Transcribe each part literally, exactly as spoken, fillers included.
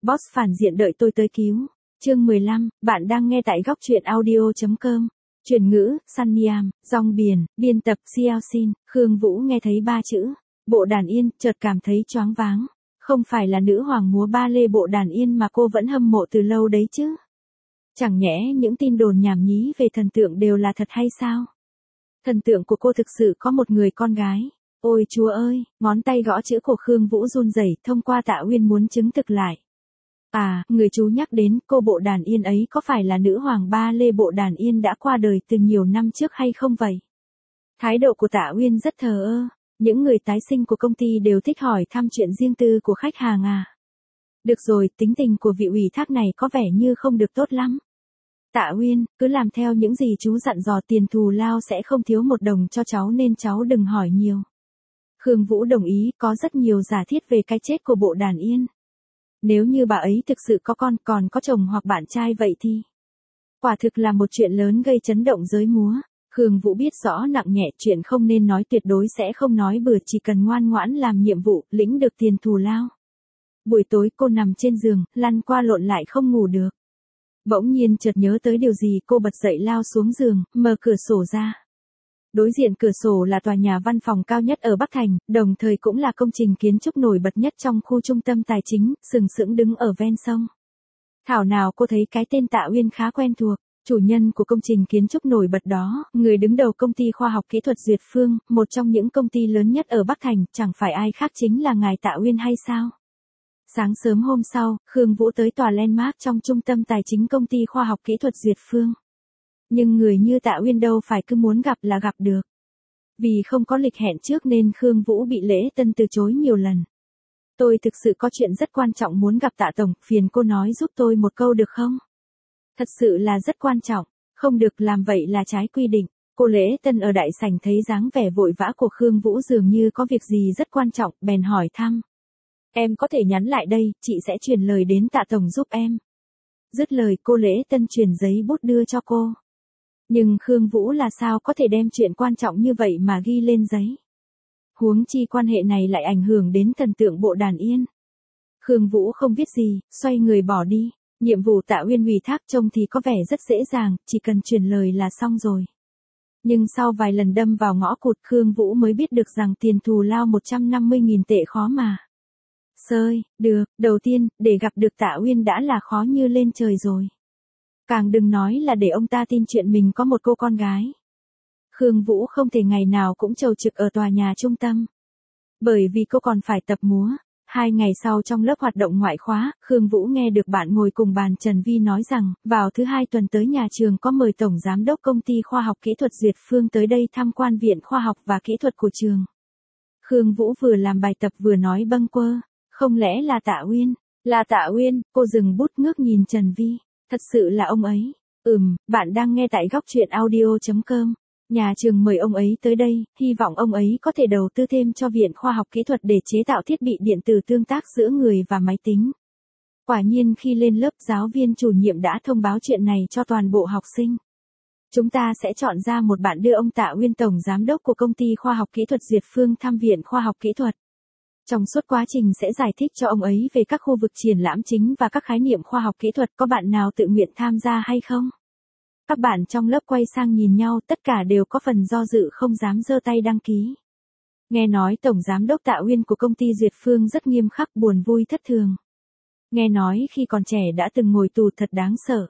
Boss phản diện đợi tôi tới cứu. Chương mười lăm, bạn đang nghe tại góc truyện audio chấm com. Chuyển ngữ, Sunnyam, dòng biển, biên tập Xiaoxin. Khương Vũ nghe thấy ba chữ bộ đàn yên, chợt cảm thấy choáng váng. Không phải là nữ hoàng múa ba lê bộ đàn yên mà cô vẫn hâm mộ từ lâu đấy chứ? Chẳng nhẽ những tin đồn nhảm nhí về thần tượng đều là thật hay sao? Thần tượng của cô thực sự có một người con gái. Ôi chúa ơi, ngón tay gõ chữ của Khương Vũ run rẩy, thông qua Tạ Uyên muốn chứng thực lại. À, người chú nhắc đến cô bộ đàn yên ấy có phải là nữ hoàng ba lê bộ đàn yên đã qua đời từ nhiều năm trước hay không vậy? Thái độ của Tạ Uyên rất thờ ơ. Những người tái sinh của công ty đều thích hỏi thăm chuyện riêng tư của khách hàng à. Được rồi, tính tình của vị ủy thác này có vẻ như không được tốt lắm. Tạ Uyên, cứ làm theo những gì chú dặn dò, tiền thù lao sẽ không thiếu một đồng cho cháu nên cháu đừng hỏi nhiều. Khương Vũ đồng ý, có rất nhiều giả thiết về cái chết của bộ đàn yên. Nếu như bà ấy thực sự có con, còn có chồng hoặc bạn trai vậy thì quả thực là một chuyện lớn gây chấn động giới múa. Khương Vũ biết rõ nặng nhẹ, chuyện không nên nói tuyệt đối sẽ không nói bừa, chỉ cần ngoan ngoãn làm nhiệm vụ, lĩnh được tiền thù lao. Buổi tối cô nằm trên giường, lăn qua lộn lại không ngủ được. Bỗng nhiên chợt nhớ tới điều gì, cô bật dậy lao xuống giường, mở cửa sổ ra. Đối diện cửa sổ là tòa nhà văn phòng cao nhất ở Bắc Thành, đồng thời cũng là công trình kiến trúc nổi bật nhất trong khu trung tâm tài chính, sừng sững đứng ở ven sông. Thảo nào cô thấy cái tên Tạ Uyên khá quen thuộc. Chủ nhân của công trình kiến trúc nổi bật đó, người đứng đầu công ty khoa học kỹ thuật Duyệt Phương, một trong những công ty lớn nhất ở Bắc Thành, chẳng phải ai khác chính là ngài Tạ Uyên hay sao? Sáng sớm hôm sau, Khương Vũ tới tòa Landmark trong trung tâm tài chính công ty khoa học kỹ thuật Duyệt Phương. Nhưng người như Tạ Uyên đâu phải cứ muốn gặp là gặp được. Vì không có lịch hẹn trước nên Khương Vũ bị lễ tân từ chối nhiều lần. Tôi thực sự có chuyện rất quan trọng muốn gặp Tạ Tổng, phiền cô nói giúp tôi một câu được không? Thật sự là rất quan trọng, không được làm vậy là trái quy định. Cô lễ tân ở đại sảnh thấy dáng vẻ vội vã của Khương Vũ dường như có việc gì rất quan trọng, bèn hỏi thăm. Em có thể nhắn lại đây, chị sẽ truyền lời đến Tạ Tổng giúp em. Dứt lời cô lễ tân truyền giấy bút đưa cho cô. Nhưng Khương Vũ là sao có thể đem chuyện quan trọng như vậy mà ghi lên giấy. Huống chi quan hệ này lại ảnh hưởng đến thần tượng bộ đàn yên. Khương Vũ không viết gì, xoay người bỏ đi. Nhiệm vụ Tạ Uyên ủy thác trông thì có vẻ rất dễ dàng, chỉ cần truyền lời là xong rồi. Nhưng sau vài lần đâm vào ngõ cụt, Khương Vũ mới biết được rằng tiền thù lao một trăm năm mươi nghìn tệ khó mà. Sơi, được, đầu tiên, để gặp được Tạ Uyên đã là khó như lên trời rồi. Càng đừng nói là để ông ta tin chuyện mình có một cô con gái. Khương Vũ không thể ngày nào cũng chầu trực ở tòa nhà trung tâm. Bởi vì cô còn phải tập múa. Hai ngày sau trong lớp hoạt động ngoại khóa, Khương Vũ nghe được bạn ngồi cùng bàn Trần Vi nói rằng, vào thứ hai tuần tới nhà trường có mời Tổng Giám đốc Công ty Khoa học Kỹ thuật Duyệt Phương tới đây tham quan Viện Khoa học và Kỹ thuật của trường. Khương Vũ vừa làm bài tập vừa nói bâng quơ, không lẽ là Tạ Uyên? Là Tạ Uyên, cô dừng bút ngước nhìn Trần Vi, thật sự là ông ấy. Ừm, bạn đang nghe tại góc truyện audio chấm com. Nhà trường mời ông ấy tới đây, hy vọng ông ấy có thể đầu tư thêm cho Viện Khoa học Kỹ thuật để chế tạo thiết bị điện tử tương tác giữa người và máy tính. Quả nhiên khi lên lớp, giáo viên chủ nhiệm đã thông báo chuyện này cho toàn bộ học sinh. Chúng ta sẽ chọn ra một bạn đưa ông Tạ Uyên, Tổng Giám đốc của Công ty Khoa học Kỹ thuật Duyệt Phương thăm Viện Khoa học Kỹ thuật. Trong suốt quá trình sẽ giải thích cho ông ấy về các khu vực triển lãm chính và các khái niệm khoa học kỹ thuật. Có bạn nào tự nguyện tham gia hay không? Các bạn trong lớp quay sang nhìn nhau, tất cả đều có phần do dự không dám giơ tay đăng ký. Nghe nói Tổng Giám đốc Tạ Uyên của công ty Duyệt Phương rất nghiêm khắc, buồn vui thất thường. Nghe nói khi còn trẻ đã từng ngồi tù, thật đáng sợ.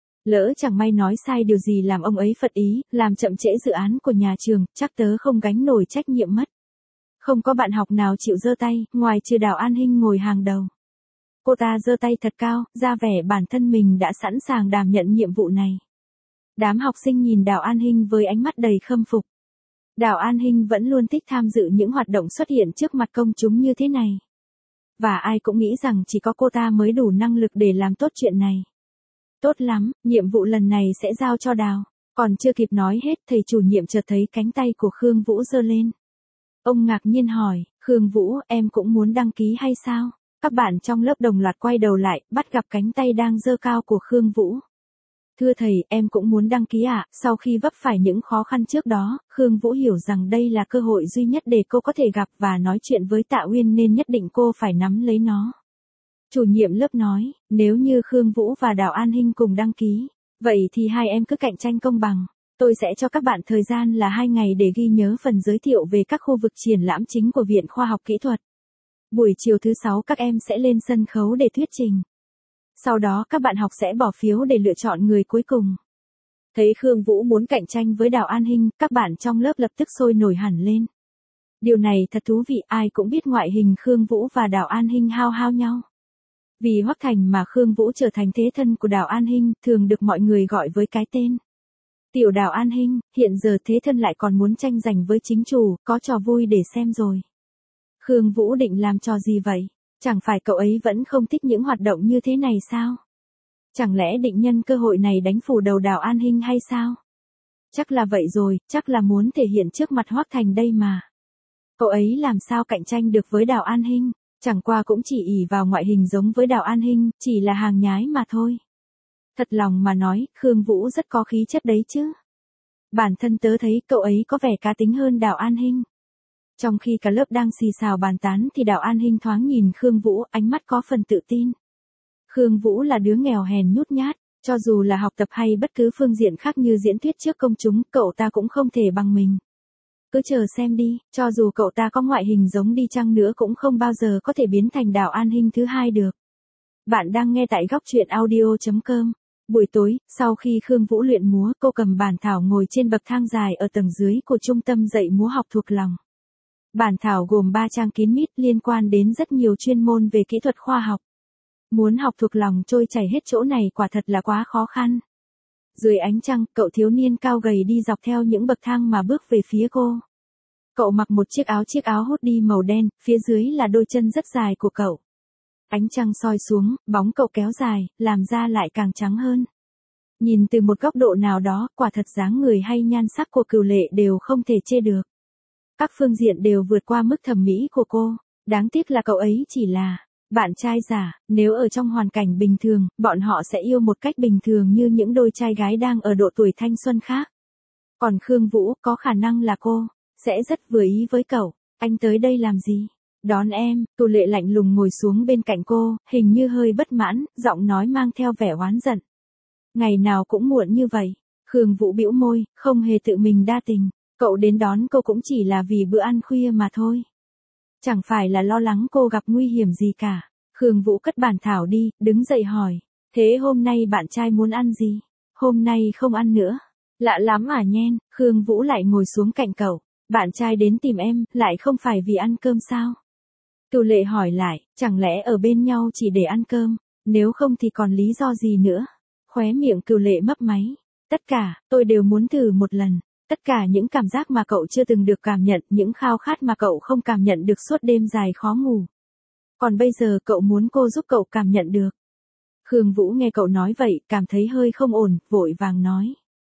Lỡ chẳng may nói sai điều gì làm ông ấy phật ý, làm chậm trễ dự án của nhà trường, chắc tớ không gánh nổi trách nhiệm mất. Không có bạn học nào chịu giơ tay, ngoài trừ Đào An Hinh ngồi hàng đầu. Cô ta giơ tay thật cao, ra vẻ bản thân mình đã sẵn sàng đảm nhận nhiệm vụ này. Đám học sinh nhìn Đào An Hinh với ánh mắt đầy khâm phục. Đào An Hinh vẫn luôn thích tham dự những hoạt động xuất hiện trước mặt công chúng như thế này. Và ai cũng nghĩ rằng chỉ có cô ta mới đủ năng lực để làm tốt chuyện này. Tốt lắm, nhiệm vụ lần này sẽ giao cho Đào. Còn chưa kịp nói hết, thầy chủ nhiệm chợt thấy cánh tay của Khương Vũ giơ lên. Ông ngạc nhiên hỏi, Khương Vũ, em cũng muốn đăng ký hay sao? Các bạn trong lớp đồng loạt quay đầu lại, bắt gặp cánh tay đang giơ cao của Khương Vũ. Thưa thầy, em cũng muốn đăng ký ạ. À? Sau khi vấp phải những khó khăn trước đó, Khương Vũ hiểu rằng đây là cơ hội duy nhất để cô có thể gặp và nói chuyện với Tạ Uyên nên nhất định cô phải nắm lấy nó. Chủ nhiệm lớp nói, nếu như Khương Vũ và Đào An Hinh cùng đăng ký, vậy thì hai em cứ cạnh tranh công bằng. Tôi sẽ cho các bạn thời gian là hai ngày để ghi nhớ phần giới thiệu về các khu vực triển lãm chính của Viện Khoa học Kỹ thuật. Buổi chiều thứ sáu các em sẽ lên sân khấu để thuyết trình. Sau đó các bạn học sẽ bỏ phiếu để lựa chọn người cuối cùng. Thấy Khương Vũ muốn cạnh tranh với Đào An Hinh, các bạn trong lớp lập tức sôi nổi hẳn lên. Điều này thật thú vị, ai cũng biết ngoại hình Khương Vũ và Đào An Hinh hao hao nhau. Vì Hoắc Thành mà Khương Vũ trở thành thế thân của Đào An Hinh, thường được mọi người gọi với cái tên Tiểu Đào An Hinh, hiện giờ thế thân lại còn muốn tranh giành với chính chủ, có trò vui để xem rồi. Khương Vũ định làm trò gì vậy? Chẳng phải cậu ấy vẫn không thích những hoạt động như thế này sao? Chẳng lẽ định nhân cơ hội này đánh phủ đầu Đào An Hinh hay sao? Chắc là vậy rồi, chắc là muốn thể hiện trước mặt Hoắc Thành đây mà. Cậu ấy làm sao cạnh tranh được với Đào An Hinh, chẳng qua cũng chỉ ỷ vào ngoại hình giống với Đào An Hinh, chỉ là hàng nhái mà thôi. Thật lòng mà nói, Khương Vũ rất có khí chất đấy chứ. Bản thân tớ thấy cậu ấy có vẻ cá tính hơn Đào An Hinh. Trong khi cả lớp đang xì xào bàn tán thì Đào An Hinh thoáng nhìn Khương Vũ, ánh mắt có phần tự tin. Khương Vũ là đứa nghèo hèn nhút nhát, cho dù là học tập hay bất cứ phương diện khác như diễn thuyết trước công chúng, cậu ta cũng không thể bằng mình. Cứ chờ xem đi, cho dù cậu ta có ngoại hình giống đi chăng nữa cũng không bao giờ có thể biến thành Đào An Hinh thứ hai được. Bạn đang nghe tại góc truyện audio chấm com. Buổi tối, sau khi Khương Vũ luyện múa, cô cầm bản thảo ngồi trên bậc thang dài ở tầng dưới của trung tâm dạy múa học thuộc lòng. Bản thảo gồm ba trang kín mít liên quan đến rất nhiều chuyên môn về kỹ thuật khoa học. Muốn học thuộc lòng trôi chảy hết chỗ này quả thật là quá khó khăn. Dưới ánh trăng, cậu thiếu niên cao gầy đi dọc theo những bậc thang mà bước về phía cô. Cậu mặc một chiếc áo chiếc áo hoodie màu đen, phía dưới là đôi chân rất dài của cậu. Ánh trăng soi xuống, bóng cậu kéo dài, làm da lại càng trắng hơn. Nhìn từ một góc độ nào đó, quả thật dáng người hay nhan sắc của Cửu Lệ đều không thể chê được. Các phương diện đều vượt qua mức thẩm mỹ của cô. Đáng tiếc là cậu ấy chỉ là bạn trai giả, nếu ở trong hoàn cảnh bình thường, bọn họ sẽ yêu một cách bình thường như những đôi trai gái đang ở độ tuổi thanh xuân khác. Còn Khương Vũ, có khả năng là cô sẽ rất vừa ý với cậu. Anh tới đây làm gì? Đón em. Cửu Lệ lạnh lùng ngồi xuống bên cạnh cô, hình như hơi bất mãn, giọng nói mang theo vẻ oán giận. Ngày nào cũng muộn như vậy. Khương Vũ bĩu môi, không hề tự mình đa tình. Cậu đến đón cô cũng chỉ là vì bữa ăn khuya mà thôi. Chẳng phải là lo lắng cô gặp nguy hiểm gì cả. Khương Vũ cất bản thảo đi, đứng dậy hỏi. Thế hôm nay bạn trai muốn ăn gì? Hôm nay không ăn nữa. Lạ lắm à nhen. Khương Vũ lại ngồi xuống cạnh cậu. Bạn trai đến tìm em, lại không phải vì ăn cơm sao? Cửu Lệ hỏi lại, chẳng lẽ ở bên nhau chỉ để ăn cơm, nếu không thì còn lý do gì nữa? Khóe miệng Cửu Lệ mấp máy. Tất cả, tôi đều muốn thử một lần. Tất cả những cảm giác mà cậu chưa từng được cảm nhận, những khao khát mà cậu không cảm nhận được suốt đêm dài khó ngủ. Còn bây giờ cậu muốn cô giúp cậu cảm nhận được. Khương Vũ nghe cậu nói vậy, cảm thấy hơi không ổn, vội vàng nói.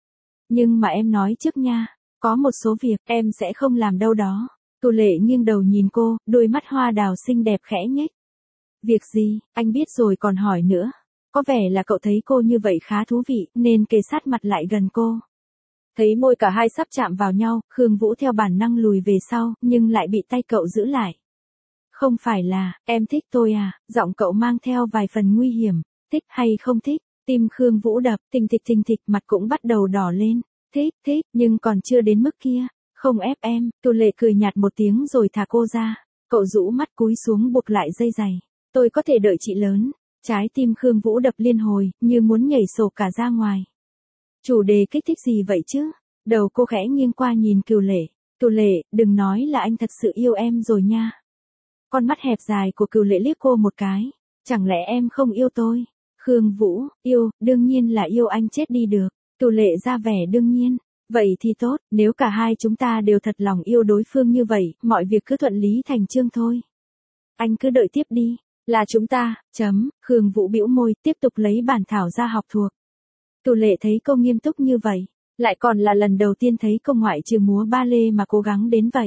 Nhưng mà em nói trước nha, có một số việc em sẽ không làm đâu đó. Cửu Lệ nghiêng đầu nhìn cô, đôi mắt hoa đào xinh đẹp khẽ nhếch. Việc gì, anh biết rồi còn hỏi nữa. Có vẻ là cậu thấy cô như vậy khá thú vị, nên kề sát mặt lại gần cô. Thấy môi cả hai sắp chạm vào nhau, Khương Vũ theo bản năng lùi về sau, nhưng lại bị tay cậu giữ lại. Không phải là, em thích tôi à, giọng cậu mang theo vài phần nguy hiểm. Thích hay không thích, tim Khương Vũ đập, thình thịch thình thịch, mặt cũng bắt đầu đỏ lên. Thích, thích, nhưng còn chưa đến mức kia. Không ép em. Cửu Lệ cười nhạt một tiếng rồi thả cô ra. Cậu rũ mắt cúi xuống buộc lại dây giày. Tôi có thể đợi chị lớn. Trái tim Khương Vũ đập liên hồi, như muốn nhảy sổ cả ra ngoài. Chủ đề kích thích gì vậy chứ? Đầu cô khẽ nghiêng qua nhìn Cửu Lệ. Cửu Lệ, đừng nói là anh thật sự yêu em rồi nha. Con mắt hẹp dài của Cửu Lệ liếc cô một cái. Chẳng lẽ em không yêu tôi? Khương Vũ, yêu, đương nhiên là yêu anh chết đi được. Cửu Lệ ra vẻ đương nhiên. Vậy thì tốt, nếu cả hai chúng ta đều thật lòng yêu đối phương như vậy, mọi việc cứ thuận lý thành chương thôi. Anh cứ đợi tiếp đi, là chúng ta, chấm, Khương Vũ bĩu môi, tiếp tục lấy bản thảo ra học thuộc. Cửu Lệ thấy cô nghiêm túc như vậy, lại còn là lần đầu tiên thấy cô ngoại trừ múa ba lê mà cố gắng đến vậy.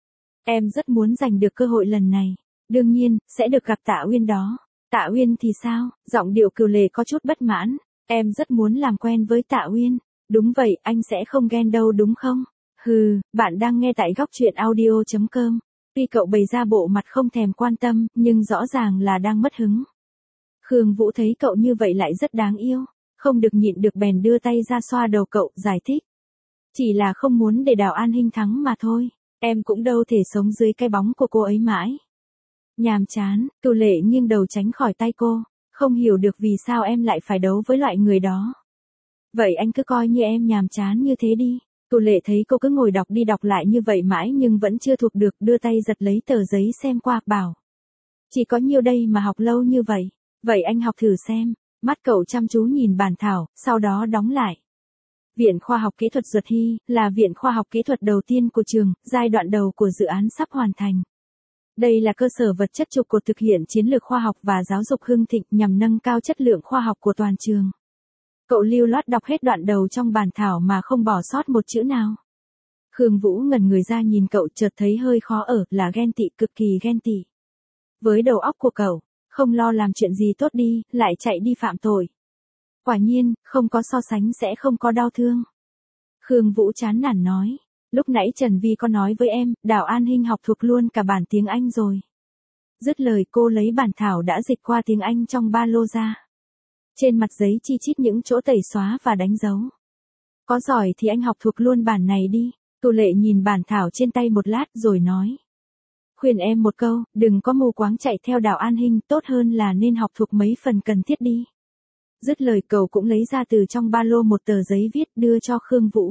Em rất muốn giành được cơ hội lần này, đương nhiên, sẽ được gặp Tạ Uyên đó. Tạ Uyên thì sao? Giọng điệu Cửu Lệ có chút bất mãn, em rất muốn làm quen với Tạ Uyên. Đúng vậy, anh sẽ không ghen đâu đúng không? Hừ, bạn đang nghe tại góc truyện audio chấm com. Tuy cậu bày ra bộ mặt không thèm quan tâm, nhưng rõ ràng là đang mất hứng. Khương Vũ thấy cậu như vậy lại rất đáng yêu, không được nhịn được bèn đưa tay ra xoa đầu cậu, giải thích. Chỉ là không muốn để Đào An Hinh thắng mà thôi, em cũng đâu thể sống dưới cái bóng của cô ấy mãi. Nhàm chán, Cửu Lệ nghiêng đầu tránh khỏi tay cô, không hiểu được vì sao em lại phải đấu với loại người đó. Vậy anh cứ coi như em nhàm chán như thế đi. Cửu Lệ thấy cô cứ ngồi đọc đi đọc lại như vậy mãi nhưng vẫn chưa thuộc được, đưa tay giật lấy tờ giấy xem qua, bảo. Chỉ có nhiêu đây mà học lâu như vậy, vậy anh học thử xem. Mắt cậu chăm chú nhìn bản thảo, sau đó đóng lại. Viện Khoa học Kỹ thuật Duật Hy là viện khoa học kỹ thuật đầu tiên của trường, giai đoạn đầu của dự án sắp hoàn thành. Đây là cơ sở vật chất trụ cột thực hiện chiến lược khoa học và giáo dục hưng thịnh nhằm nâng cao chất lượng khoa học của toàn trường. Cậu lưu loát đọc hết đoạn đầu trong bản thảo mà không bỏ sót một chữ nào. Khương Vũ ngẩn người ra nhìn cậu, chợt thấy hơi khó ở, là ghen tị, cực kỳ ghen tị. Với đầu óc của cậu, không lo làm chuyện gì tốt đi, lại chạy đi phạm tội. Quả nhiên, không có so sánh sẽ không có đau thương. Khương Vũ chán nản nói, lúc nãy Trần Vi có nói với em, Đào An Hinh học thuộc luôn cả bản tiếng Anh rồi. Dứt lời cô lấy bản thảo đã dịch qua tiếng Anh trong ba lô ra. Trên mặt giấy chi chít những chỗ tẩy xóa và đánh dấu. Có giỏi thì anh học thuộc luôn bản này đi. Cửu Lệ nhìn bản thảo trên tay một lát rồi nói. Khuyên em một câu, đừng có mù quáng chạy theo Đào An Hinh, tốt hơn là nên học thuộc mấy phần cần thiết đi. Dứt lời cậu cũng lấy ra từ trong ba lô một tờ giấy viết đưa cho Khương Vũ.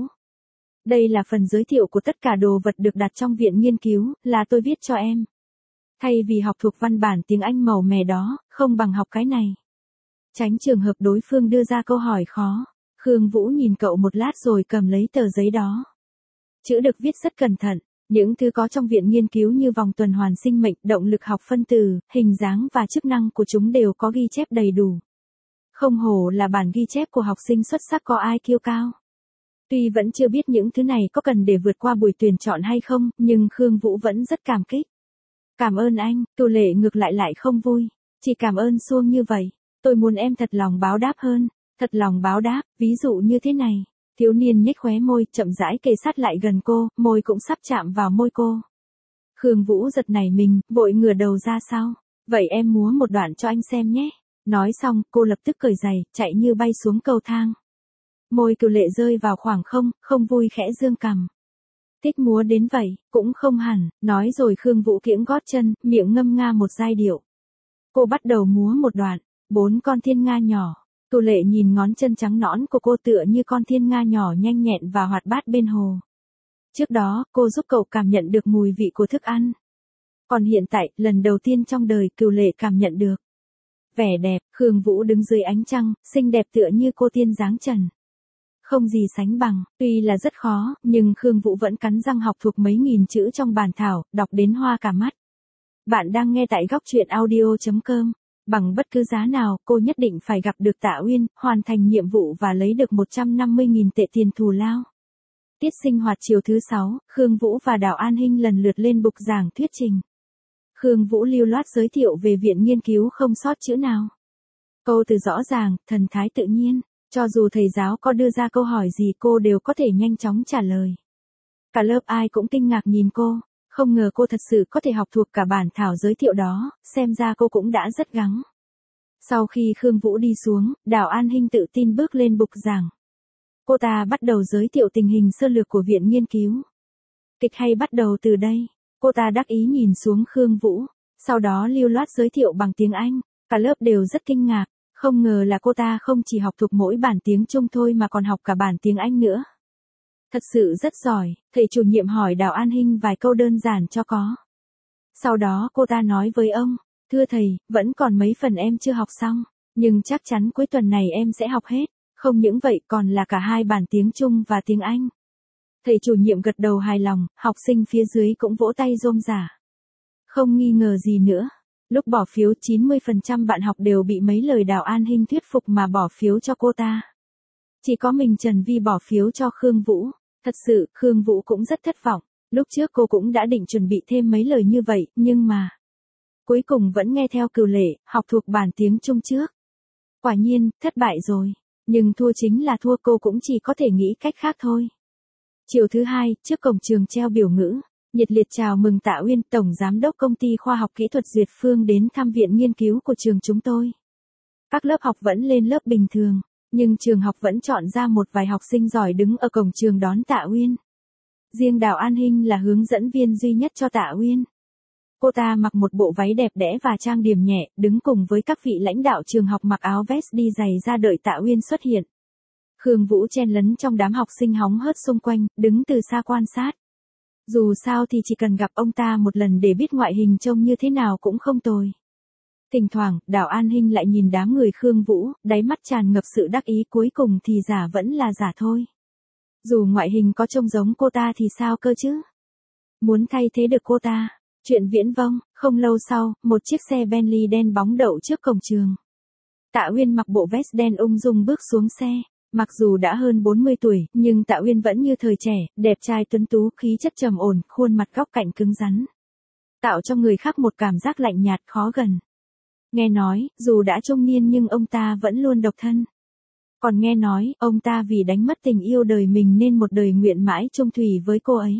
Đây là phần giới thiệu của tất cả đồ vật được đặt trong viện nghiên cứu, là tôi viết cho em. Thay vì học thuộc văn bản tiếng Anh màu mè đó, không bằng học cái này. Tránh trường hợp đối phương đưa ra câu hỏi khó, Khương Vũ nhìn cậu một lát rồi cầm lấy tờ giấy đó. Chữ được viết rất cẩn thận, những thứ có trong viện nghiên cứu như vòng tuần hoàn sinh mệnh, động lực học phân tử, hình dáng và chức năng của chúng đều có ghi chép đầy đủ. Không hổ là bản ghi chép của học sinh xuất sắc có i kiu cao. Tuy vẫn chưa biết những thứ này có cần để vượt qua buổi tuyển chọn hay không, nhưng Khương Vũ vẫn rất cảm kích. Cảm ơn anh, Cửu Lệ ngược lại lại không vui. Chỉ cảm ơn suông như vậy. Tôi muốn em thật lòng báo đáp hơn. Thật lòng báo đáp, ví dụ như thế này. Thiếu niên nhếch khóe môi, chậm rãi kề sát lại gần cô, môi cũng sắp chạm vào môi cô. Khương Vũ giật nảy mình, vội ngửa đầu ra sau. Vậy em múa một đoạn cho anh xem nhé. Nói xong, cô lập tức cởi giày, chạy như bay xuống cầu thang. Môi Cửu Lệ rơi vào khoảng không, không vui khẽ dương cằm. Thích múa đến vậy, cũng không hẳn, nói rồi Khương Vũ kiễng gót chân, miệng ngâm nga một giai điệu. Cô bắt đầu múa một đoạn, bốn con thiên nga nhỏ. Cửu Lệ nhìn ngón chân trắng nõn của cô tựa như con thiên nga nhỏ nhanh nhẹn và hoạt bát bên hồ. Trước đó, cô giúp cậu cảm nhận được mùi vị của thức ăn. Còn hiện tại, lần đầu tiên trong đời Cửu Lệ cảm nhận được vẻ đẹp. Khương Vũ đứng dưới ánh trăng, xinh đẹp tựa như cô tiên dáng trần. Không gì sánh bằng, tuy là rất khó, nhưng Khương Vũ vẫn cắn răng học thuộc mấy nghìn chữ trong bản thảo, đọc đến hoa cả mắt. Bạn đang nghe tại góc truyện audio chấm com. Bằng bất cứ giá nào, cô nhất định phải gặp được Tạ Uyên, hoàn thành nhiệm vụ và lấy được một trăm năm mươi nghìn tệ tiền thù lao. Tiết sinh hoạt chiều thứ sáu, Khương Vũ và Đào An Hinh lần lượt lên bục giảng thuyết trình. Khương Vũ lưu loát giới thiệu về viện nghiên cứu không sót chữ nào. Câu từ rõ ràng, thần thái tự nhiên, cho dù thầy giáo có đưa ra câu hỏi gì cô đều có thể nhanh chóng trả lời. Cả lớp ai cũng kinh ngạc nhìn cô, không ngờ cô thật sự có thể học thuộc cả bản thảo giới thiệu đó, xem ra cô cũng đã rất gắng. Sau khi Khương Vũ đi xuống, Đào An Hinh tự tin bước lên bục giảng. Cô ta bắt đầu giới thiệu tình hình sơ lược của viện nghiên cứu. Kịch hay bắt đầu từ đây. Cô ta đắc ý nhìn xuống Khương Vũ, sau đó lưu loát giới thiệu bằng tiếng Anh, cả lớp đều rất kinh ngạc, không ngờ là cô ta không chỉ học thuộc mỗi bản tiếng Trung thôi mà còn học cả bản tiếng Anh nữa. Thật sự rất giỏi, thầy chủ nhiệm hỏi Đào An Hinh vài câu đơn giản cho có. Sau đó cô ta nói với ông, thưa thầy, vẫn còn mấy phần em chưa học xong, nhưng chắc chắn cuối tuần này em sẽ học hết, không những vậy còn là cả hai bản tiếng Trung và tiếng Anh. Thầy chủ nhiệm gật đầu hài lòng, học sinh phía dưới cũng vỗ tay rôm rả. Không nghi ngờ gì nữa. Lúc bỏ phiếu chín mươi phần trăm bạn học đều bị mấy lời Đào An Hinh thuyết phục mà bỏ phiếu cho cô ta. Chỉ có mình Trần Vi bỏ phiếu cho Khương Vũ. Thật sự, Khương Vũ cũng rất thất vọng. Lúc trước cô cũng đã định chuẩn bị thêm mấy lời như vậy, nhưng mà cuối cùng vẫn nghe theo Cửu Lệ, học thuộc bản tiếng Trung trước. Quả nhiên, thất bại rồi. Nhưng thua chính là thua, cô cũng chỉ có thể nghĩ cách khác thôi. Chiều thứ hai, trước cổng trường treo biểu ngữ, nhiệt liệt chào mừng Tạ Uyên, Tổng Giám đốc Công ty Khoa học Kỹ thuật Duyệt Phương đến thăm viện nghiên cứu của trường chúng tôi. Các lớp học vẫn lên lớp bình thường, nhưng trường học vẫn chọn ra một vài học sinh giỏi đứng ở cổng trường đón Tạ Uyên. Riêng Đào An Hinh là hướng dẫn viên duy nhất cho Tạ Uyên. Cô ta mặc một bộ váy đẹp đẽ và trang điểm nhẹ, đứng cùng với các vị lãnh đạo trường học mặc áo vest đi giày ra đợi Tạ Uyên xuất hiện. Khương Vũ chen lấn trong đám học sinh hóng hớt xung quanh, đứng từ xa quan sát. Dù sao thì chỉ cần gặp ông ta một lần để biết ngoại hình trông như thế nào cũng không tồi. Thỉnh thoảng, Đào An Hinh lại nhìn đám người Khương Vũ, đáy mắt tràn ngập sự đắc ý, cuối cùng thì giả vẫn là giả thôi. Dù ngoại hình có trông giống cô ta thì sao cơ chứ? Muốn thay thế được cô ta. Chuyện viễn vông, không lâu sau, một chiếc xe Bentley đen bóng đậu trước cổng trường. Tạ Uyên mặc bộ vest đen ung dung bước xuống xe. Mặc dù đã hơn bốn mươi tuổi, nhưng Tạ Uyên vẫn như thời trẻ, đẹp trai tuấn tú, khí chất trầm ổn, khuôn mặt góc cạnh cứng rắn. Tạo cho người khác một cảm giác lạnh nhạt khó gần. Nghe nói, dù đã trung niên nhưng ông ta vẫn luôn độc thân. Còn nghe nói, ông ta vì đánh mất tình yêu đời mình nên một đời nguyện mãi chung thủy với cô ấy.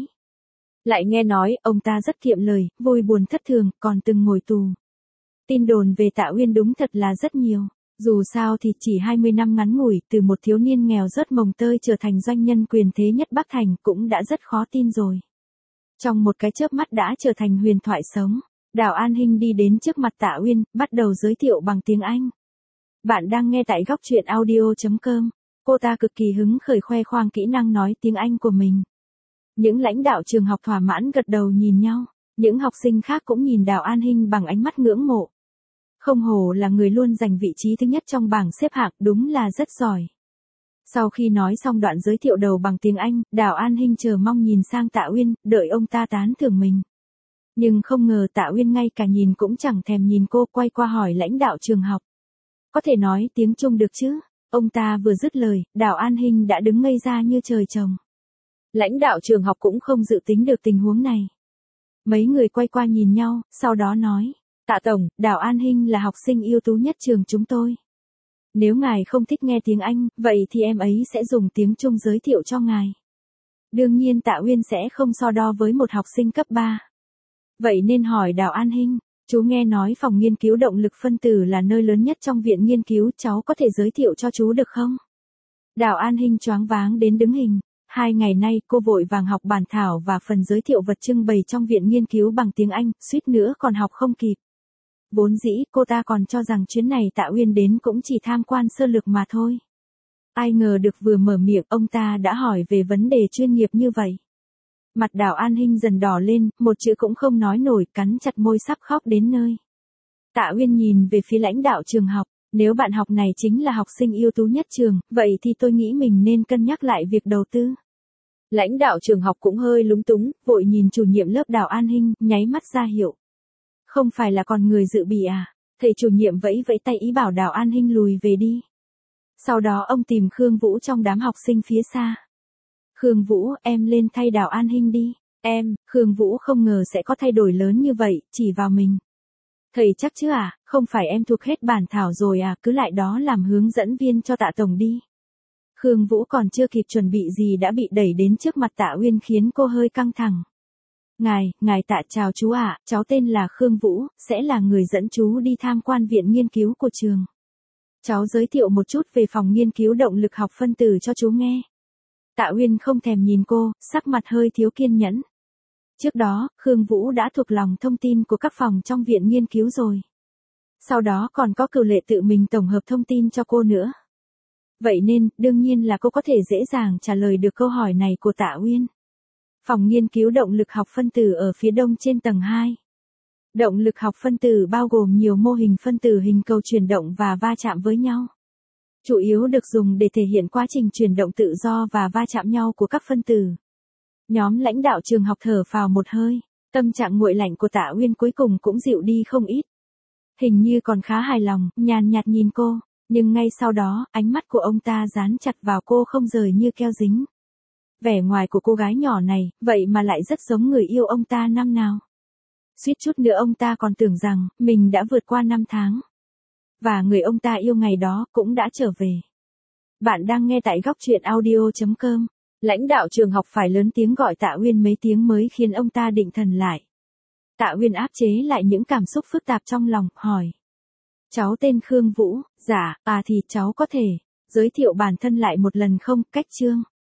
Lại nghe nói, ông ta rất kiệm lời, vui buồn thất thường, còn từng ngồi tù. Tin đồn về Tạ Uyên đúng thật là rất nhiều. Dù sao thì chỉ hai mươi năm ngắn ngủi, từ một thiếu niên nghèo rớt mồng tơi trở thành doanh nhân quyền thế nhất Bắc Thành cũng đã rất khó tin rồi. Trong một cái chớp mắt đã trở thành huyền thoại sống. Đào An Hinh đi đến trước mặt Tạ Uyên, bắt đầu giới thiệu bằng tiếng Anh. Bạn đang nghe tại góc truyện audio chấm com. Cô ta cực kỳ hứng khởi khoe khoang kỹ năng nói tiếng Anh của mình. Những lãnh đạo trường học thỏa mãn gật đầu nhìn nhau. Những học sinh khác cũng nhìn Đào An Hinh bằng ánh mắt ngưỡng mộ. Không hổ là người luôn giành vị trí thứ nhất trong bảng xếp hạng, đúng là rất giỏi. Sau khi nói xong đoạn giới thiệu đầu bằng tiếng Anh, Đào An Hinh chờ mong nhìn sang Tạ Uyên, đợi ông ta tán thưởng mình. Nhưng không ngờ Tạ Uyên ngay cả nhìn cũng chẳng thèm nhìn cô, quay qua hỏi lãnh đạo trường học. Có thể nói tiếng Trung được chứ? Ông ta vừa dứt lời, Đào An Hinh đã đứng ngây ra như trời trồng. Lãnh đạo trường học cũng không dự tính được tình huống này. Mấy người quay qua nhìn nhau, sau đó nói. Tạ Tổng, Đào An Hinh là học sinh ưu tú nhất trường chúng tôi. Nếu ngài không thích nghe tiếng Anh, vậy thì em ấy sẽ dùng tiếng Trung giới thiệu cho ngài. Đương nhiên Tạ Uyên sẽ không so đo với một học sinh cấp ba. Vậy nên hỏi Đào An Hinh, chú nghe nói phòng nghiên cứu động lực phân tử là nơi lớn nhất trong viện nghiên cứu, cháu có thể giới thiệu cho chú được không? Đào An Hinh choáng váng đến đứng hình. Hai ngày nay cô vội vàng học bản thảo và phần giới thiệu vật trưng bày trong viện nghiên cứu bằng tiếng Anh, suýt nữa còn học không kịp. Vốn dĩ cô ta còn cho rằng chuyến này Tạ Uyên đến cũng chỉ tham quan sơ lược mà thôi. Ai ngờ được vừa mở miệng ông ta đã hỏi về vấn đề chuyên nghiệp như vậy. Mặt Đào An Hinh dần đỏ lên, một chữ cũng không nói nổi, cắn chặt môi sắp khóc đến nơi. Tạ Uyên nhìn về phía lãnh đạo trường học, nếu bạn học này chính là học sinh ưu tú nhất trường, vậy thì tôi nghĩ mình nên cân nhắc lại việc đầu tư. Lãnh đạo trường học cũng hơi lúng túng, vội nhìn chủ nhiệm lớp Đào An Hinh, nháy mắt ra hiệu. Không phải là còn người dự bị à? Thầy chủ nhiệm vẫy vẫy tay ý bảo Đào An Hinh lùi về đi. Sau đó ông tìm Khương Vũ trong đám học sinh phía xa. Khương Vũ, em lên thay Đào An Hinh đi. Em, Khương Vũ không ngờ sẽ có thay đổi lớn như vậy, chỉ vào mình. Thầy chắc chứ à, không phải em thuộc hết bản thảo rồi à, cứ lại đó làm hướng dẫn viên cho Tạ Tổng đi. Khương Vũ còn chưa kịp chuẩn bị gì đã bị đẩy đến trước mặt Tạ Uyên khiến cô hơi căng thẳng. Ngài, ngài Tạ chào chú ạ, cháu tên là Khương Vũ, sẽ là người dẫn chú đi tham quan viện nghiên cứu của trường. Cháu giới thiệu một chút về phòng nghiên cứu động lực học phân tử cho chú nghe. Tạ Uyên không thèm nhìn cô, sắc mặt hơi thiếu kiên nhẫn. Trước đó, Khương Vũ đã thuộc lòng thông tin của các phòng trong viện nghiên cứu rồi. Sau đó còn có Cửu Lệ tự mình tổng hợp thông tin cho cô nữa. Vậy nên, đương nhiên là cô có thể dễ dàng trả lời được câu hỏi này của Tạ Uyên. Phòng nghiên cứu động lực học phân tử ở phía đông trên tầng hai. Động lực học phân tử bao gồm nhiều mô hình phân tử hình cầu chuyển động và va chạm với nhau. Chủ yếu được dùng để thể hiện quá trình chuyển động tự do và va chạm nhau của các phân tử. Nhóm lãnh đạo trường học thở phào một hơi, tâm trạng nguội lạnh của Tạ Uyên cuối cùng cũng dịu đi không ít. Hình như còn khá hài lòng, nhàn nhạt nhìn cô, nhưng ngay sau đó, ánh mắt của ông ta dán chặt vào cô không rời như keo dính. Vẻ ngoài của cô gái nhỏ này, vậy mà lại rất giống người yêu ông ta năm nào. Suýt chút nữa ông ta còn tưởng rằng, mình đã vượt qua năm tháng. Và người ông ta yêu ngày đó cũng đã trở về. Bạn đang nghe tại góc truyện audio chấm com. Lãnh đạo trường học phải lớn tiếng gọi Tạ Uyên mấy tiếng mới khiến ông ta định thần lại. Tạ Uyên áp chế lại những cảm xúc phức tạp trong lòng, hỏi. Cháu tên Khương Vũ, dạ, à thì cháu có thể giới thiệu bản thân lại một lần không, cách Trương.